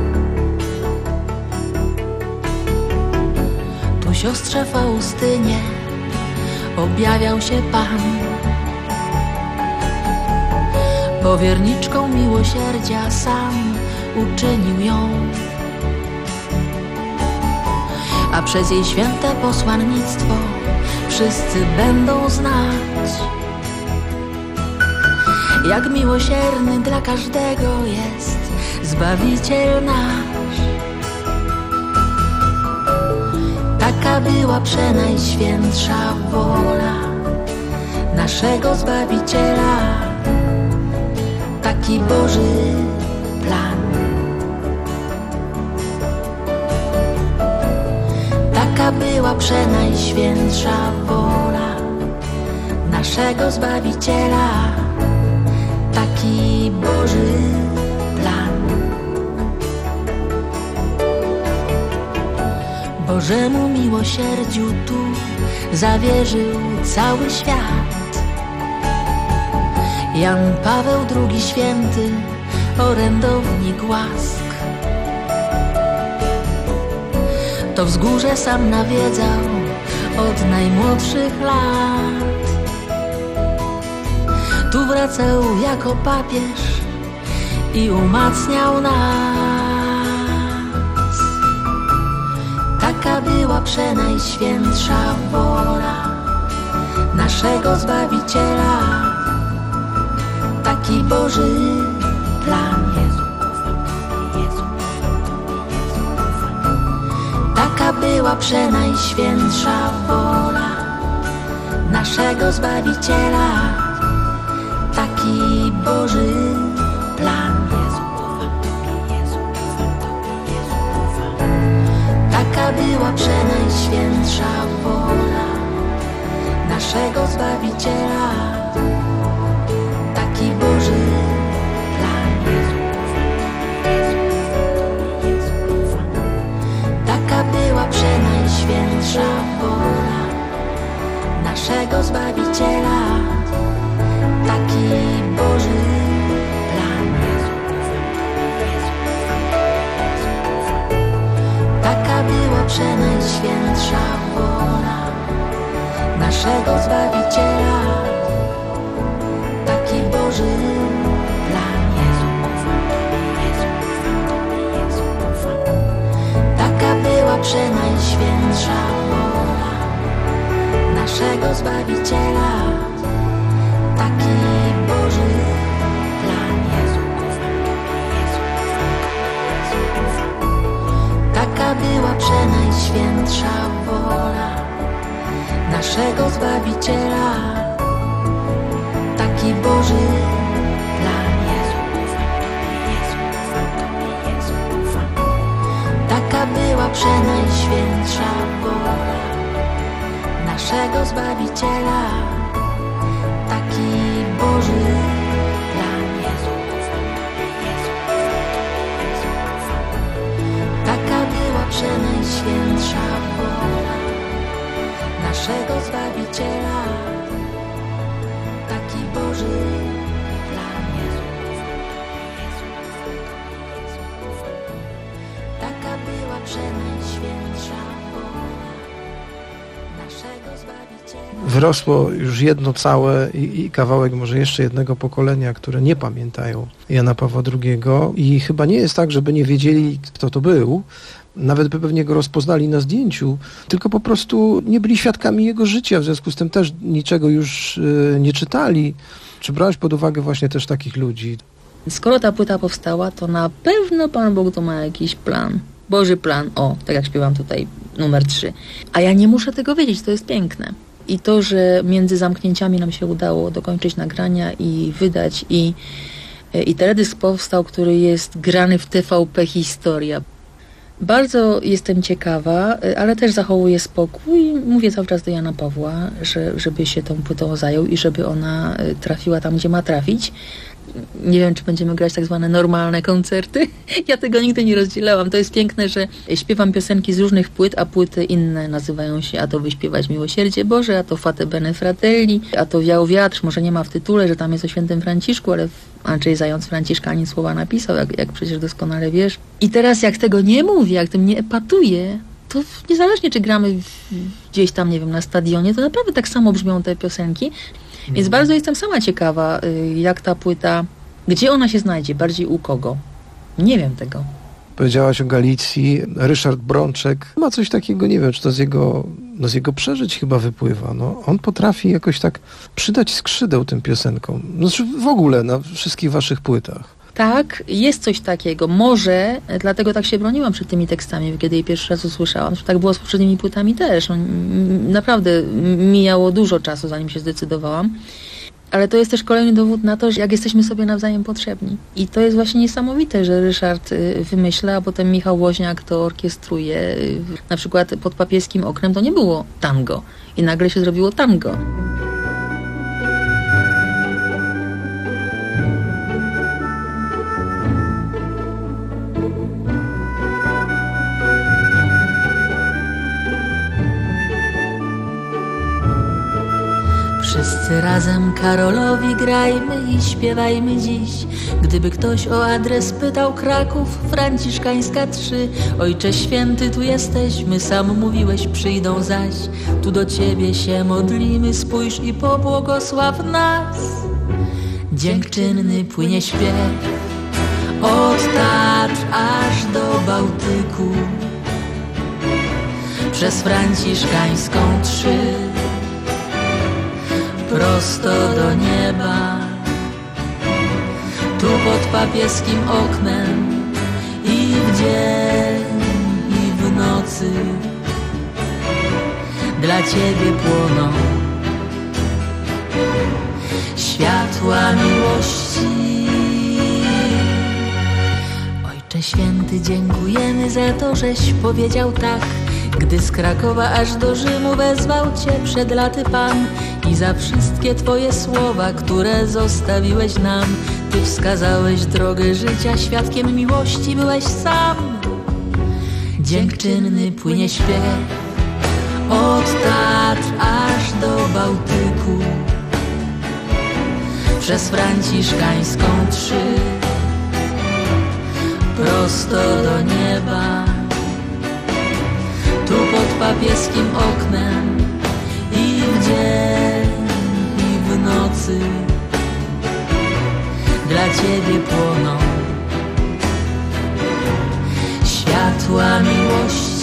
Tu siostrze Faustynie objawiał się Pan, powierniczką miłosierdzia sam uczynił ją, a przez jej święte posłannictwo wszyscy będą znać, jak miłosierny dla każdego jest Zbawiciel nasz. była przenajświętsza wola naszego Zbawiciela, taki Boży plan. Taka była przenajświętsza wola naszego Zbawiciela, taki Boży plan. Bożemu miłosierdziu tu zawierzył cały świat. Jan Paweł drugi święty, orędownik łask, to wzgórze sam nawiedzał od najmłodszych lat. Tu wracał jako papież i umacniał nas. Taka była przenajświętsza wola naszego Zbawiciela, taki Boży plan. Taka była przenajświętsza wola naszego Zbawiciela, taki Boży plan. Taka była przenajświętsza wola naszego Zbawiciela, taki Boży plan. Taka była przenajświętsza wola naszego Zbawiciela, taki Boży plan. Taka była przenajświętsza wola naszego Zbawiciela, taki Boży plan. Taka była przenajświętsza wola naszego Zbawiciela, taki Boży plan. Taka była przenajświętsza wola naszego Zbawiciela, taki Boży plan. Taka była przenajświętsza wola naszego Zbawiciela, taki Boży plan. Taka była przenajświętsza wola naszego Zbawiciela, taki Boży plan. Taka była przenajświętsza wola naszego Zbawiciela. Wyrosło już jedno całe i, i kawałek może jeszcze jednego pokolenia, które nie pamiętają Jana Pawła drugiego i chyba nie jest tak, żeby nie wiedzieli, kto to był. Nawet by pewnie go rozpoznali na zdjęciu, tylko po prostu nie byli świadkami jego życia, w związku z tym też niczego już y, nie czytali. Czy brałeś pod uwagę właśnie też takich ludzi? Skoro ta płyta powstała, to na pewno Pan Bóg to ma jakiś plan. Boży plan, o, tak jak śpiewam tutaj, numer trzy. A ja nie muszę tego wiedzieć, to jest piękne. I to, że między zamknięciami nam się udało dokończyć nagrania i wydać, i, i teledysk powstał, który jest grany w T V P Historia. Bardzo jestem ciekawa, ale też zachowuję spokój. Mówię cały czas do Jana Pawła, że, żeby się tą płytą zajął i żeby ona trafiła tam, gdzie ma trafić. Nie wiem, czy będziemy grać tak zwane normalne koncerty. Ja tego nigdy nie rozdzielałam. To jest piękne, że śpiewam piosenki z różnych płyt, a płyty inne nazywają się a to Wyśpiewać Miłosierdzie Boże, a to Fate Bene Fratelli, a to Wiał Wiatr. Może nie ma w tytule, że tam jest o świętym Franciszku, ale Andrzej Zając Franciszkanin słowa napisał, jak, jak przecież doskonale wiesz. I teraz jak tego nie mówię, jak tym nie epatuję, to niezależnie czy gramy gdzieś tam, nie wiem, na stadionie, to naprawdę tak samo brzmią te piosenki. Więc bardzo jestem sama ciekawa, jak ta płyta, gdzie ona się znajdzie, bardziej u kogo. Nie wiem tego. Powiedziałaś o Galicji. Ryszard Brączek ma coś takiego, nie wiem, czy to z jego, no z jego przeżyć chyba wypływa. No, on potrafi jakoś tak przydać skrzydeł tym piosenkom. Znaczy w ogóle na wszystkich waszych płytach. Tak, jest coś takiego. Może dlatego tak się broniłam przed tymi tekstami, kiedy je pierwszy raz usłyszałam. Tak było z poprzednimi płytami też. No, naprawdę mijało dużo czasu, zanim się zdecydowałam. Ale to jest też kolejny dowód na to, że jak jesteśmy sobie nawzajem potrzebni. I to jest właśnie niesamowite, że Ryszard wymyśla, a potem Michał Woźniak to orkiestruje. Na przykład Pod papieskim oknem to nie było tango. I nagle się zrobiło tango. Wszyscy razem Karolowi grajmy i śpiewajmy dziś. Gdyby ktoś o adres pytał, Kraków, Franciszkańska trzy. Ojcze święty, tu jesteśmy, sam mówiłeś, przyjdą zaś. Tu do Ciebie się modlimy, spójrz i pobłogosław nas. Dziękczynny płynie śpiew od Tatr aż do Bałtyku, przez Franciszkańską trzy, prosto do nieba. Tu pod papieskim oknem i w dzień, i w nocy dla Ciebie płoną światła miłości. Ojcze święty, dziękujemy za to, żeś powiedział tak, gdy z Krakowa aż do Rzymu wezwał Cię przed laty Pan. I za wszystkie Twoje słowa, które zostawiłeś nam. Ty wskazałeś drogę życia, świadkiem miłości byłeś sam. Dziękczynny płynie śpiew od Tatr aż do Bałtyku, przez Franciszkańską trzy, prosto do nieba. Tu pod papieskim oknem i w dzień, i w nocy dla Ciebie płoną światła miłości.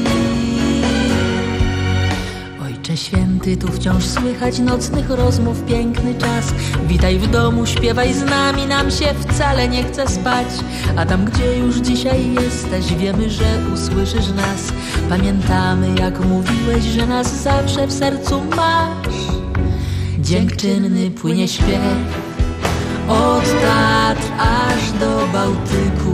Ojcze święty, tu wciąż słychać nocnych rozmów piękny czas. Witaj w domu, śpiewaj z nami, nam się wcale nie chce spać. A tam, gdzie już dzisiaj jesteś, wiemy, że usłyszysz nas. Pamiętamy, jak mówiłeś, że nas zawsze w sercu masz. Dziękczynny płynie śpiew od Tatr aż do Bałtyku,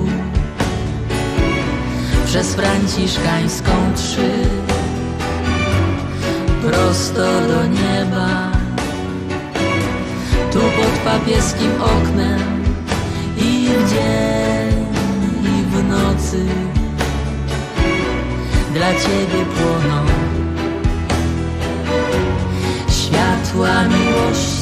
przez Franciszkańską trzy, prosto do nieba. Tu pod papieskim oknem i w dzień, i w nocy dla Ciebie płoną światła miłości.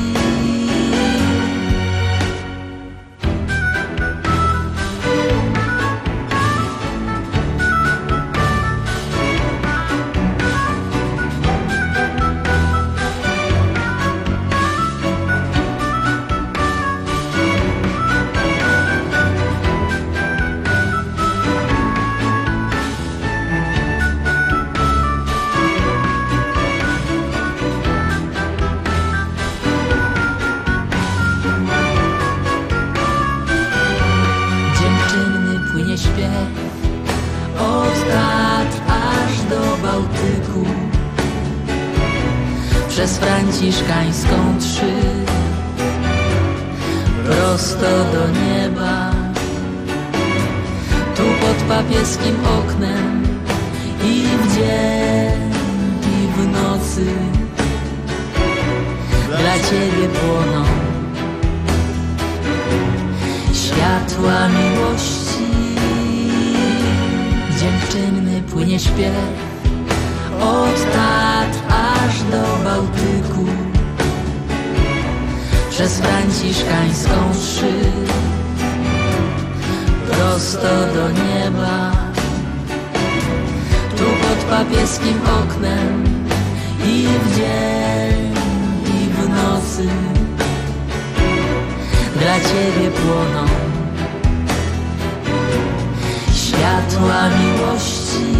Przez Franciszkańską trzy, prosto do nieba. Tu pod papieskim oknem i w dzień, i w nocy dla Ciebie płoną światła miłości. Dziękczynny płynie śpiew od Tatr aż do Bałtyku, przez Franciszkańską trzy, prosto do nieba. Tu pod papieskim oknem i w dzień, i w nocy dla Ciebie płoną światła miłości.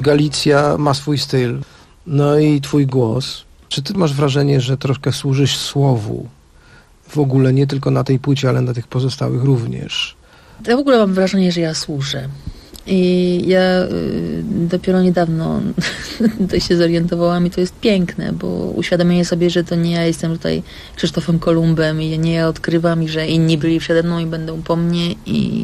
Galicja ma swój styl, no i twój głos. Czy ty masz wrażenie, że troszkę służysz słowu? W ogóle nie tylko na tej płycie, ale na tych pozostałych również. Ja w ogóle mam wrażenie, że ja służę. I ja y, dopiero niedawno to się zorientowałam i to jest piękne, bo uświadomienie sobie, że to nie ja jestem tutaj Krzysztofem Kolumbem i nie ja odkrywam i że inni byli przede mną i będą po mnie i,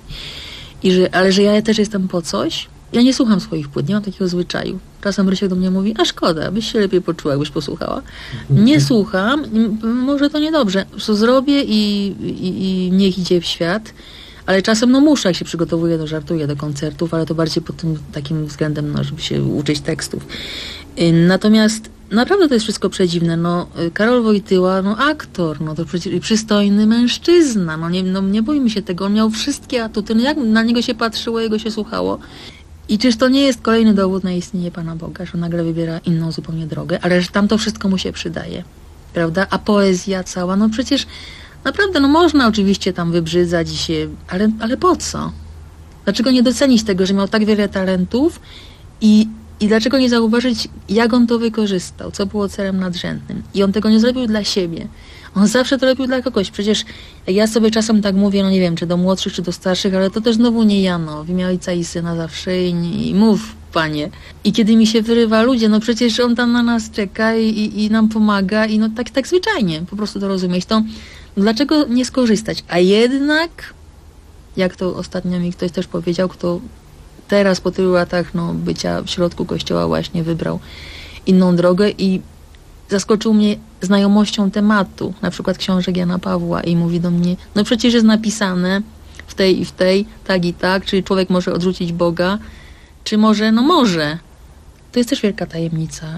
i że, ale że ja też jestem po coś. Ja nie słucham swoich płyt, nie mam takiego zwyczaju. Czasem Rysiek do mnie mówi, a szkoda, byś się lepiej poczuła, jakbyś posłuchała. Nie słucham, może to niedobrze. Co zrobię i, i, i niech idzie w świat. Ale czasem no muszę, jak się przygotowuję, no żartuję do koncertów, ale to bardziej pod tym takim względem, no, żeby się uczyć tekstów. Natomiast naprawdę to jest wszystko przedziwne. No, Karol Wojtyła, no aktor, no to przecież przystojny mężczyzna, no nie, no nie bójmy się tego, on miał wszystkie atuty, no jak na niego się patrzyło, jego się słuchało. I czyż to nie jest kolejny dowód na istnienie Pana Boga, że nagle wybiera inną zupełnie drogę, ale że tam to wszystko mu się przydaje, prawda? A poezja cała, no przecież naprawdę, no można oczywiście tam wybrzydzać i się, ale, ale po co? Dlaczego nie docenić tego, że miał tak wiele talentów i, i dlaczego nie zauważyć, jak on to wykorzystał, co było celem nadrzędnym? I on tego nie zrobił dla siebie. On zawsze to robił dla kogoś. Przecież jak ja sobie czasem tak mówię, no nie wiem, czy do młodszych, czy do starszych, ale to też znowu nie ja, no. W imię Ojca i Syna zawsze i, nie, i mów, Panie. I kiedy mi się wyrywa, ludzie, no przecież on tam na nas czeka i, i, i nam pomaga i no tak, tak zwyczajnie po prostu to rozumieć. To dlaczego nie skorzystać? A jednak, jak to ostatnio mi ktoś też powiedział, kto teraz po tylu latach no, bycia w środku kościoła właśnie wybrał inną drogę i zaskoczył mnie znajomością tematu, na przykład książek Jana Pawła i mówi do mnie, no przecież jest napisane w tej i w tej, tak i tak, czy człowiek może odrzucić Boga, czy może, no może. To jest też wielka tajemnica.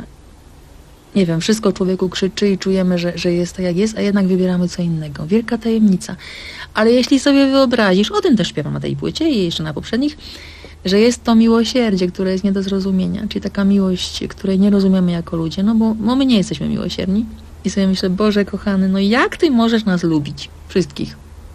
Nie wiem, wszystko człowieku krzyczy i czujemy, że, że jest tak jak jest, a jednak wybieramy co innego. Wielka tajemnica. Ale jeśli sobie wyobrazisz, o tym też śpiewam na tej płycie i jeszcze na poprzednich, że jest to miłosierdzie, które jest nie do zrozumienia, czyli taka miłość, której nie rozumiemy jako ludzie, no bo, bo my nie jesteśmy miłosierni. I sobie myślę, Boże kochany, no jak Ty możesz nas lubić? Wszystkich.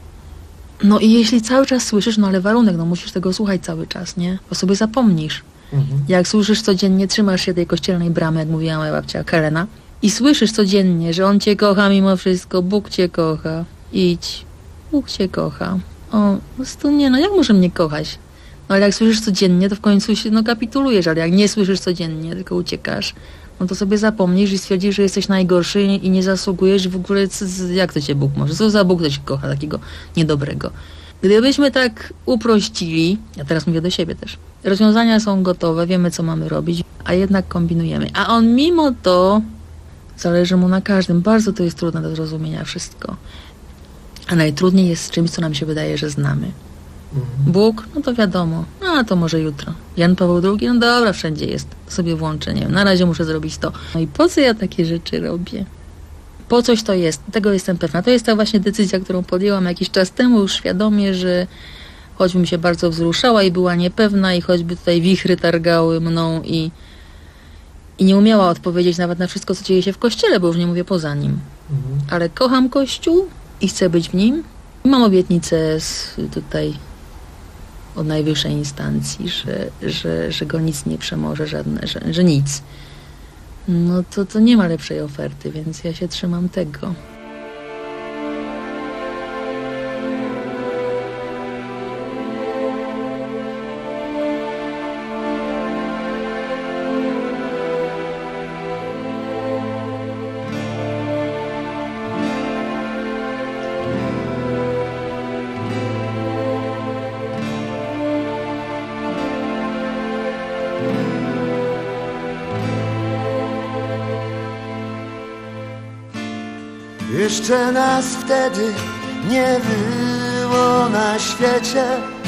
No i jeśli cały czas słyszysz, no ale warunek, no musisz tego słuchać cały czas, nie? Bo sobie zapomnisz. Mhm. Jak słyszysz codziennie, trzymasz się tej kościelnej bramy, jak mówiła moja babcia Helena, i słyszysz codziennie, że On Cię kocha mimo wszystko, Bóg Cię kocha, idź, Bóg Cię kocha. O, po prostu nie, no jak może mnie kochać? No ale jak słyszysz codziennie, to w końcu się no kapitulujesz, ale jak nie słyszysz codziennie, tylko uciekasz, no to sobie zapomnisz i stwierdzisz, że jesteś najgorszy i nie zasługujesz w ogóle, jak to Cię Bóg może? Co za Bóg to Cię kocha, takiego niedobrego? Gdybyśmy tak uprościli, ja teraz mówię do siebie też, rozwiązania są gotowe, wiemy co mamy robić, a jednak kombinujemy. A on mimo to, zależy mu na każdym, bardzo to jest trudne do zrozumienia wszystko. A najtrudniej jest z czymś, co nam się wydaje, że znamy. Bóg, no to wiadomo, no a to może jutro. Jan Paweł drugi, no dobra, wszędzie jest, sobie włączę, nie wiem, na razie muszę zrobić to. No i po co ja takie rzeczy robię? Po coś to jest, tego jestem pewna. To jest ta właśnie decyzja, którą podjęłam jakiś czas temu już świadomie, że choćbym się bardzo wzruszała i była niepewna i choćby tutaj wichry targały mną i, i nie umiała odpowiedzieć nawet na wszystko, co dzieje się w Kościele, bo już nie mówię poza nim. Mhm. Ale kocham Kościół i chcę być w nim. Mam obietnicę z tutaj od najwyższej instancji, że, że, że go nic nie przemoże, żadne, że, że nic. No to, to nie ma lepszej oferty, więc ja się trzymam tego. Jeszcze nas wtedy nie było na świecie,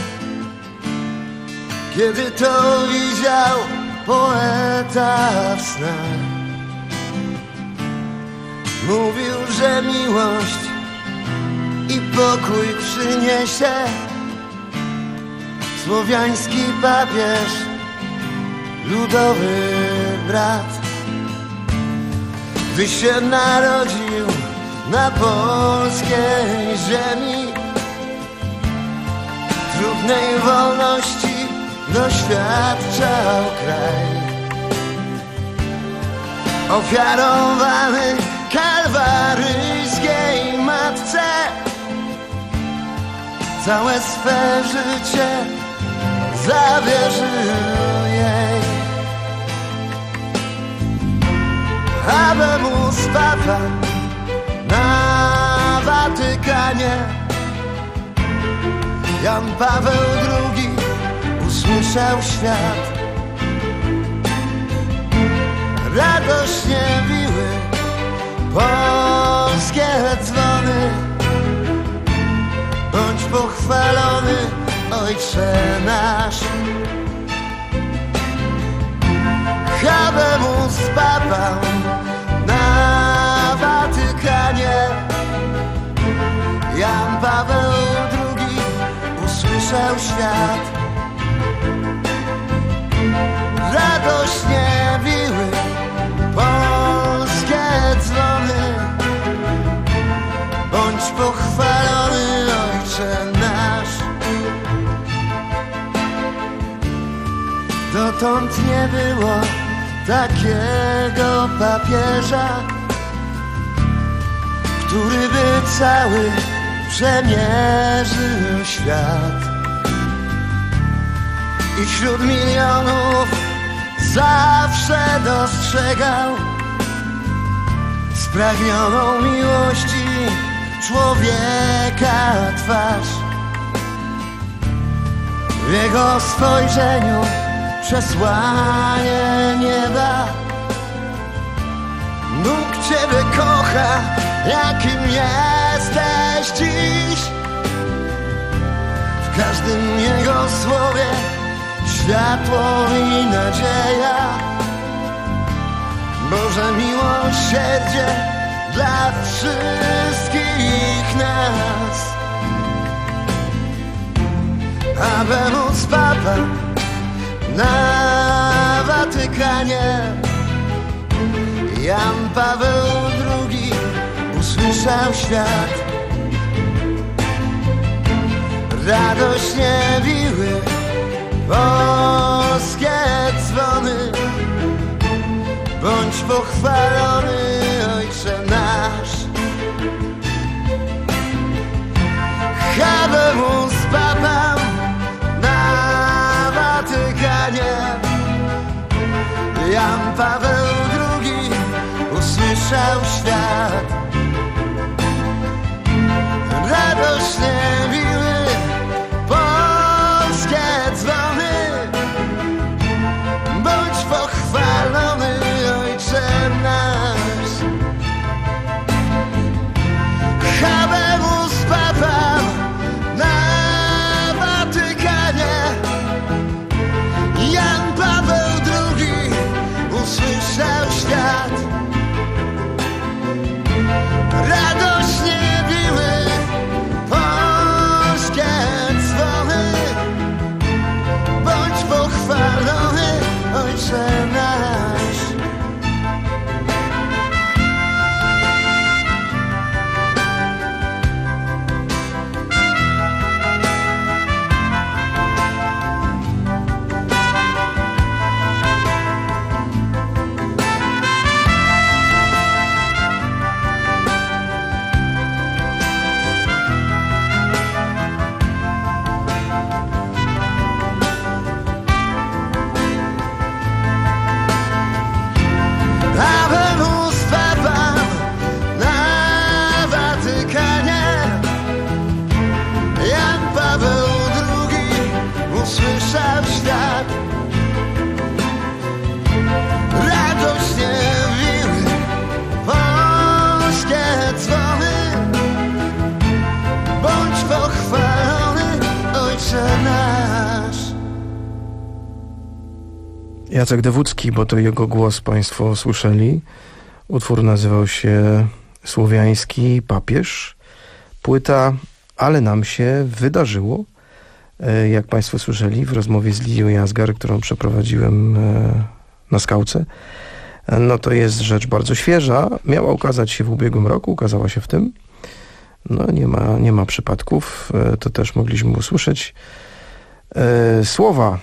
kiedy to widział poeta w snach. Mówił, że miłość i pokój przyniesie słowiański papież, ludowy brat. Gdy się narodził na polskiej ziemi, trudnej wolności doświadczał kraj ofiarowany kalwaryjskiej matce. Całe swe życie zawierzył jej. Habemus Papa na Watykanie. Jan Paweł drugi usłyszał świat. Radośnie biły polskie dzwony. Bądź pochwalony, Ojcze nasz. Habemus Papa na Watykanie. Jan Paweł drugi usłyszał świat. Radośnie biły polskie dzwony. Bądź pochwalony, Ojcze nasz. Dotąd nie było takiego papieża, który by cały przemierzył świat. I wśród milionów zawsze dostrzegał spragnioną miłości człowieka twarz. W jego spojrzeniu przesłanie nieba. Bóg Ciebie kocha, jakim jesteś dziś. W każdym Jego słowie światło i nadzieja. Boże miłosierdzie dla wszystkich nas. Habemus Papa na Watykanie. Jan Paweł drugi usłyszał świat. Radośnie biły polskie dzwony. Bądź pochwalony, Ojcze nasz. Habemus Papa na Watykanie. Jan Paweł drugi usłyszał świat. Radośnie biły polskie dzwony. Bądź pochwalony, Ojcze nasz. Habemus Papa na Watykanie. Jan Paweł drugi usłyszał świat. Radośnie biły polskie dzwony. Bądź pochwalony, Ojcze nasz. Habemus Papa na Watykanie. Jan Paweł drugi usłyszał świat. Radośnie biły polskie dzwony. Bądź pochwalony, Ojcze nasz. Jacek Dewódzki, bo to jego głos Państwo słyszeli. Utwór nazywał się Słowiański Papież. Płyta Ale nam się wydarzyło. Jak Państwo słyszeli w rozmowie z Lidią Jazgar, którą przeprowadziłem na Skałce, no to jest rzecz bardzo świeża. Miała ukazać się w ubiegłym roku, ukazała się w tym. No nie ma, nie ma przypadków. To też mogliśmy usłyszeć. Słowa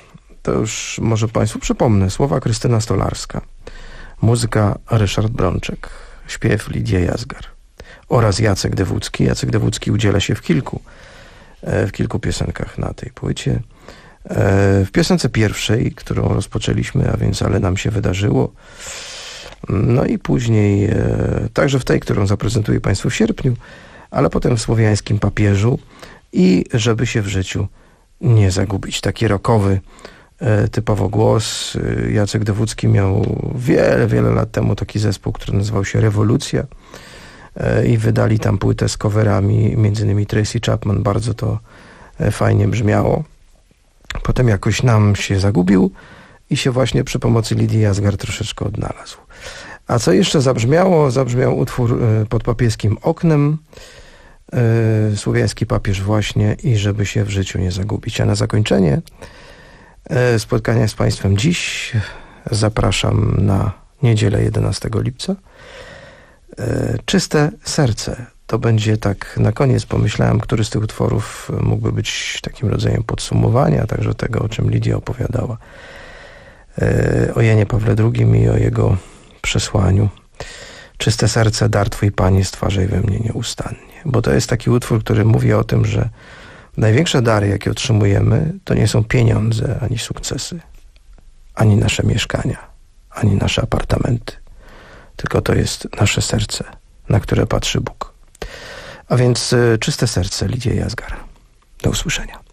to już może Państwu przypomnę. Słowa Krystyna Stolarska, muzyka Ryszard Brączek, śpiew Lidia Jazgar oraz Jacek Dewódzki. Jacek Dewódzki udziela się w kilku, w kilku piosenkach na tej płycie. W piosence pierwszej, którą rozpoczęliśmy, a więc Ale nam się wydarzyło. No i później także w tej, którą zaprezentuję Państwu w sierpniu, ale potem w Słowiańskim papieżu i Żeby się w życiu nie zagubić. Taki rockowy typowo głos. Jacek Dewódzki miał wiele, wiele lat temu taki zespół, który nazywał się Rewolucja i wydali tam płytę z coverami, między innymi Tracy Chapman. Bardzo to fajnie brzmiało. Potem jakoś nam się zagubił i się właśnie przy pomocy Lidii Jazgar troszeczkę odnalazł. A co jeszcze zabrzmiało? Zabrzmiał utwór Pod papieskim oknem, yy, Słowiański papież właśnie i Żeby się w życiu nie zagubić. A na zakończenie yy, spotkania z Państwem dziś zapraszam na niedzielę jedenastego lipca. Yy, Czyste serce. To będzie tak na koniec pomyślałem, który z tych utworów mógłby być takim rodzajem podsumowania, także tego, o czym Lidia opowiadała. Yy, o Janie Pawle drugim i o jego przesłaniu. Czyste serce, dar Twój, Panie, stwarzaj we mnie nieustannie. Bo to jest taki utwór, który mówi o tym, że największe dary, jakie otrzymujemy, to nie są pieniądze, ani sukcesy, ani nasze mieszkania, ani nasze apartamenty. Tylko to jest nasze serce, na które patrzy Bóg. A więc y, Czyste serce, Lidia Jazgar. Do usłyszenia.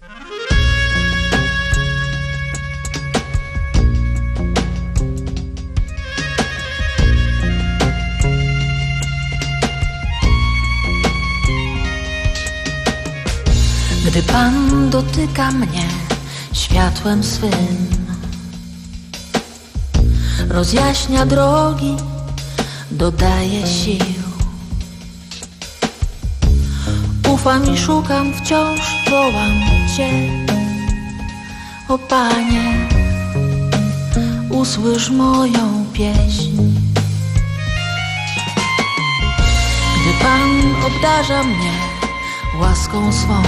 Gdy Pan dotyka mnie światłem swym, rozjaśnia drogi, dodaje sił. Ufam i szukam, wciąż wołam Cię. O Panie, usłysz moją pieśń. Gdy Pan obdarza mnie łaską swą,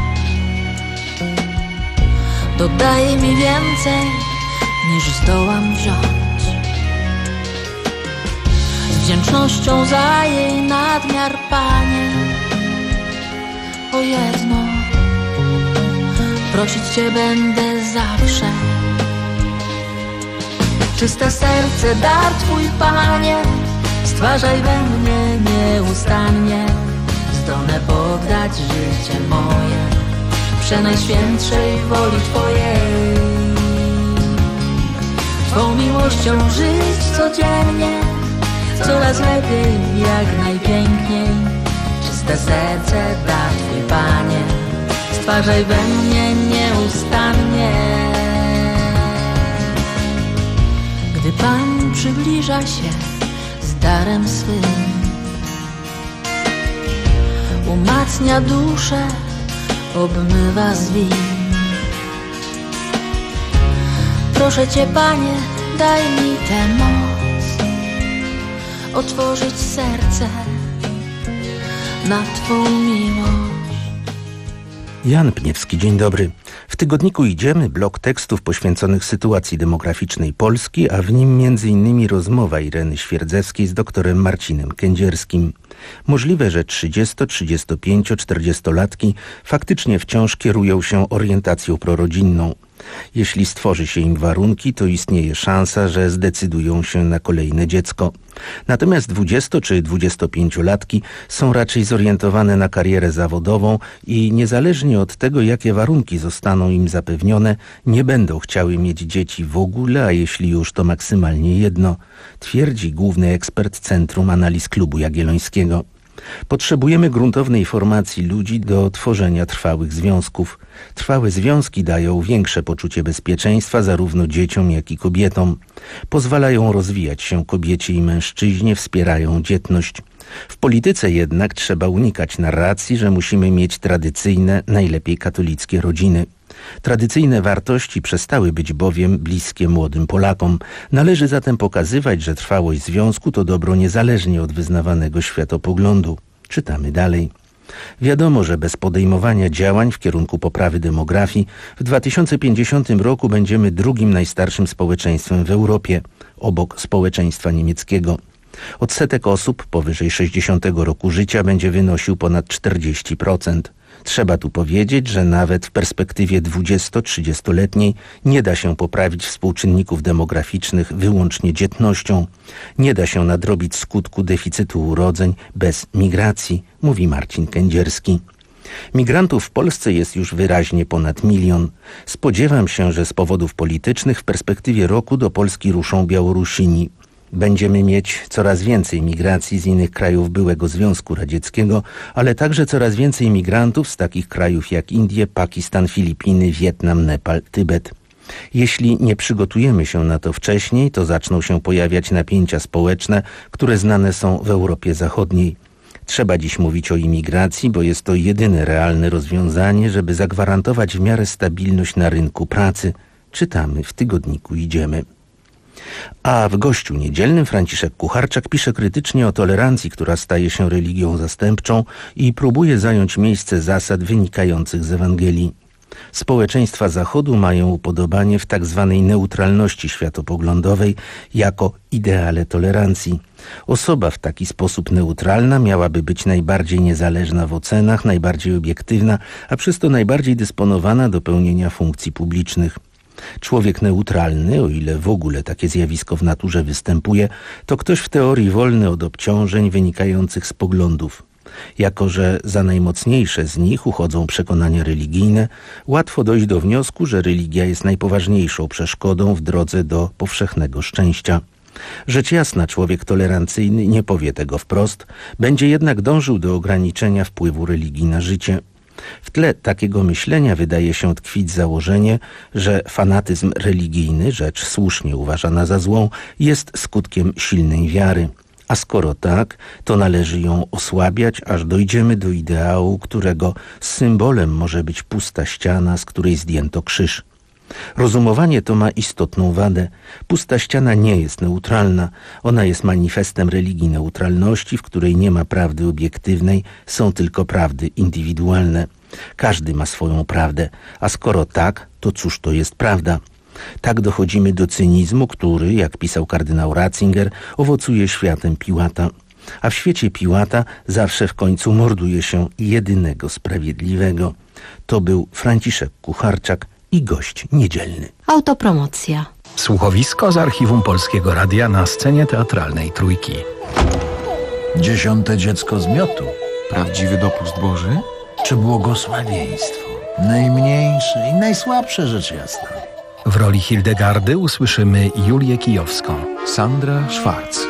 dodaje mi więcej, niż zdołam wziąć. Z wdzięcznością za jej nadmiar, Panie, o jedno prosić Cię będę zawsze. Czyste serce, dar Twój, Panie, stwarzaj we mnie nieustannie, zdolne poddać życie moje przenajświętszej woli Twojej. Twą miłością żyć codziennie, coraz lepiej, jak najpiękniej. Czyste serce, dar Twój, Panie, stwarzaj we mnie nieustannie. Gdy Pan przybliża się z darem swym, umacnia duszę, obmywa z win. Proszę Cię, Panie, daj mi tę moc, otworzyć serce na Twą miłość. Jan Pniewski, dzień dobry. W tygodniku Idziemy blok tekstów poświęconych sytuacji demograficznej Polski, a w nim między innymi rozmowa Ireny Świerdzewskiej z doktorem Marcinem Kędzierskim. Możliwe, że trzydziesto-, trzydziesto-pięcio-, czterdziestolatki faktycznie wciąż kierują się orientacją prorodzinną. Jeśli stworzy się im warunki, to istnieje szansa, że zdecydują się na kolejne dziecko. Natomiast dwudziesto- czy dwudziestopięciolatki są raczej zorientowane na karierę zawodową i niezależnie od tego, jakie warunki zostaną im zapewnione, nie będą chciały mieć dzieci w ogóle, a jeśli już, to maksymalnie jedno, twierdzi główny ekspert Centrum Analiz Klubu Jagiellońskiego. Potrzebujemy gruntownej formacji ludzi do tworzenia trwałych związków. Trwałe związki dają większe poczucie bezpieczeństwa zarówno dzieciom, jak i kobietom. Pozwalają rozwijać się kobiecie i mężczyźnie, wspierają dzietność. W polityce jednak trzeba unikać narracji, że musimy mieć tradycyjne, najlepiej katolickie rodziny. Tradycyjne wartości przestały być bowiem bliskie młodym Polakom. Należy zatem pokazywać, że trwałość związku to dobro niezależnie od wyznawanego światopoglądu. Czytamy dalej. Wiadomo, że bez podejmowania działań w kierunku poprawy demografii w dwa tysiące pięćdziesiątym roku będziemy drugim najstarszym społeczeństwem w Europie, obok społeczeństwa niemieckiego. Odsetek osób powyżej sześćdziesiątego roku życia będzie wynosił ponad czterdzieści procent. Trzeba tu powiedzieć, że nawet w perspektywie dwudziesto-trzydziestoletniej nie da się poprawić współczynników demograficznych wyłącznie dzietnością. Nie da się nadrobić skutku deficytu urodzeń bez migracji, mówi Marcin Kędzierski. Migrantów w Polsce jest już wyraźnie ponad milion. Spodziewam się, że z powodów politycznych w perspektywie roku do Polski ruszą Białorusini. Będziemy mieć coraz więcej migracji z innych krajów byłego Związku Radzieckiego, ale także coraz więcej migrantów z takich krajów jak Indie, Pakistan, Filipiny, Wietnam, Nepal, Tybet. Jeśli nie przygotujemy się na to wcześniej, to zaczną się pojawiać napięcia społeczne, które znane są w Europie Zachodniej. Trzeba dziś mówić o imigracji, bo jest to jedyne realne rozwiązanie, żeby zagwarantować w miarę stabilność na rynku pracy. Czytamy w tygodniku Idziemy. A w Gościu Niedzielnym Franciszek Kucharczak pisze krytycznie o tolerancji, która staje się religią zastępczą i próbuje zająć miejsce zasad wynikających z Ewangelii. Społeczeństwa Zachodu mają upodobanie w tak zwanej neutralności światopoglądowej jako ideale tolerancji. Osoba w taki sposób neutralna miałaby być najbardziej niezależna w ocenach, najbardziej obiektywna, a przez to najbardziej dysponowana do pełnienia funkcji publicznych. Człowiek neutralny, o ile w ogóle takie zjawisko w naturze występuje, to ktoś w teorii wolny od obciążeń wynikających z poglądów. Jako że za najmocniejsze z nich uchodzą przekonania religijne, łatwo dojść do wniosku, że religia jest najpoważniejszą przeszkodą w drodze do powszechnego szczęścia. Rzecz jasna, człowiek tolerancyjny nie powie tego wprost, będzie jednak dążył do ograniczenia wpływu religii na życie. W tle takiego myślenia wydaje się tkwić założenie, że fanatyzm religijny, rzecz słusznie uważana za złą, jest skutkiem silnej wiary. A skoro tak, to należy ją osłabiać, aż dojdziemy do ideału, którego symbolem może być pusta ściana, z której zdjęto krzyż. Rozumowanie to ma istotną wadę. Pusta ściana nie jest neutralna. Ona jest manifestem religii neutralności, w której nie ma prawdy obiektywnej, są tylko prawdy indywidualne. Każdy ma swoją prawdę, a skoro tak, to cóż to jest prawda? Tak dochodzimy do cynizmu, który, jak pisał kardynał Ratzinger, owocuje światem Piłata. A w świecie Piłata zawsze w końcu morduje się jedynego sprawiedliwego. To był Franciszek Kucharczak i Gość Niedzielny. Autopromocja. Słuchowisko z archiwum Polskiego Radia na scenie teatralnej Trójki. Dziesiąte dziecko z miotu. Prawdziwy dopust Boży? Czy błogosławieństwo? Najmniejsze i najsłabsze, rzecz jasna. W roli Hildegardy usłyszymy Julię Kijowską. Sandra Schwarz.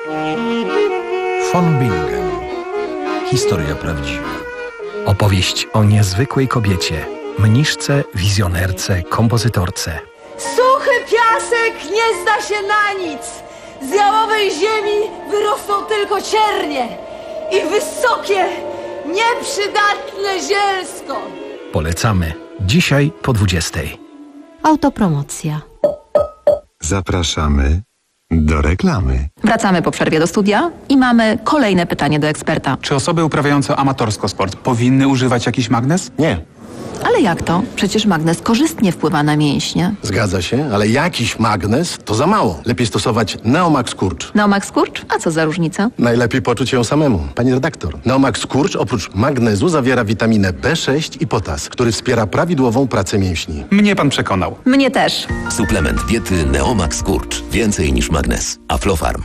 Von Bingen. Historia prawdziwa. Opowieść o niezwykłej kobiecie, mniszce, wizjonerce, kompozytorce. Suchy piasek nie zda się na nic. Z jałowej ziemi wyrosną tylko ciernie i wysokie, nieprzydatne zielsko. Polecamy. Dzisiaj po dwudziestej. Autopromocja. Zapraszamy do reklamy. Wracamy po przerwie do studia i mamy kolejne pytanie do eksperta. Czy osoby uprawiające amatorsko sport powinny używać jakiś magnes? Nie. Ale jak to? Przecież magnez korzystnie wpływa na mięśnie. Zgadza się, ale jakiś magnez to za mało. Lepiej stosować Neomax Skurcz. Neomax Skurcz? A co za różnica? Najlepiej poczuć ją samemu. Pani redaktor, Neomax Skurcz oprócz magnezu zawiera witaminę B sześć i potas, który wspiera prawidłową pracę mięśni. Mnie pan przekonał. Mnie też. Suplement diety Neomax Skurcz. Więcej niż magnez. Aflofarm.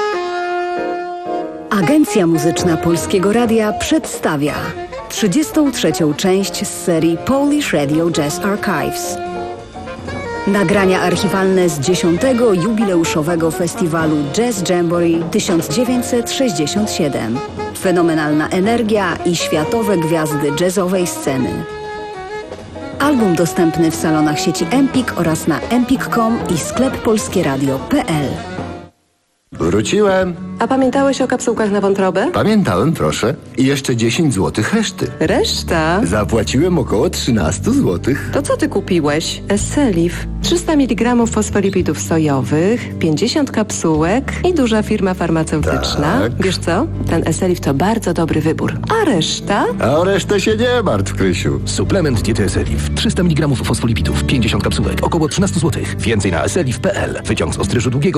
Agencja Muzyczna Polskiego Radia przedstawia trzydziestą trzecią część z serii Polish Radio Jazz Archives. Nagrania archiwalne z dziesiątego jubileuszowego festiwalu Jazz Jamboree tysiąc dziewięćset sześćdziesiąt siedem. Fenomenalna energia i światowe gwiazdy jazzowej sceny. Album dostępny w salonach sieci Empik oraz na empik kropka com i sklep polskieradio kropka p l. Wróciłem. A pamiętałeś o kapsułkach na wątrobę? Pamiętałem, proszę. I jeszcze dziesięć złotych reszty. Reszta? Zapłaciłem około trzynaście złotych. To co ty kupiłeś? Esselif. trzysta miligramów fosfolipidów sojowych, pięćdziesiąt kapsułek i duża firma farmaceutyczna. Tak. Wiesz co? Ten Esselif to bardzo dobry wybór. A reszta? A o resztę się nie martw, Krysiu. Suplement diety Esselif. trzysta miligramów fosfolipidów, pięćdziesiąt kapsułek, około trzynaście złotych. Więcej na esselif kropka p l. Wyciąg z ostryżu długiego